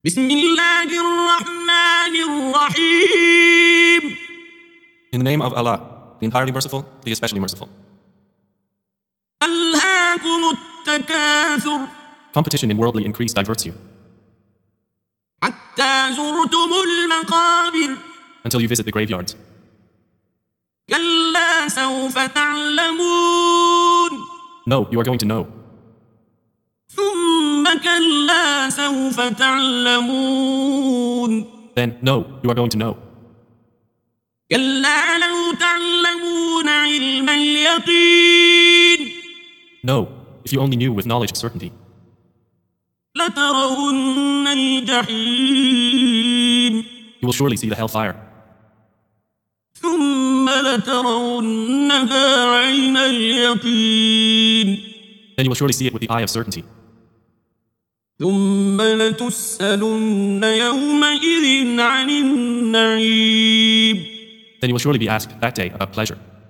بسم الله الرحمن الرحيم. In the name of Allah, the entirely merciful, the especially merciful. ألهاكم التكاثر Competition in worldly increase diverts you, حتى زرتم المقابر until you visit the graveyards. كلا سوف تعلمون No, you are going to know. ثم كلا سوف تعلمون Then, no, you are going to know. كلا لو تعلمون علم اليقين No, if you only knew with knowledge of certainty, لترون الجحيم you will surely see the hellfire. ثم لترونها عين اليقين Then you will surely see it with the eye of certainty. ثم لتسألن يومئذ عن النعيم Then you will surely be asked that day about pleasure.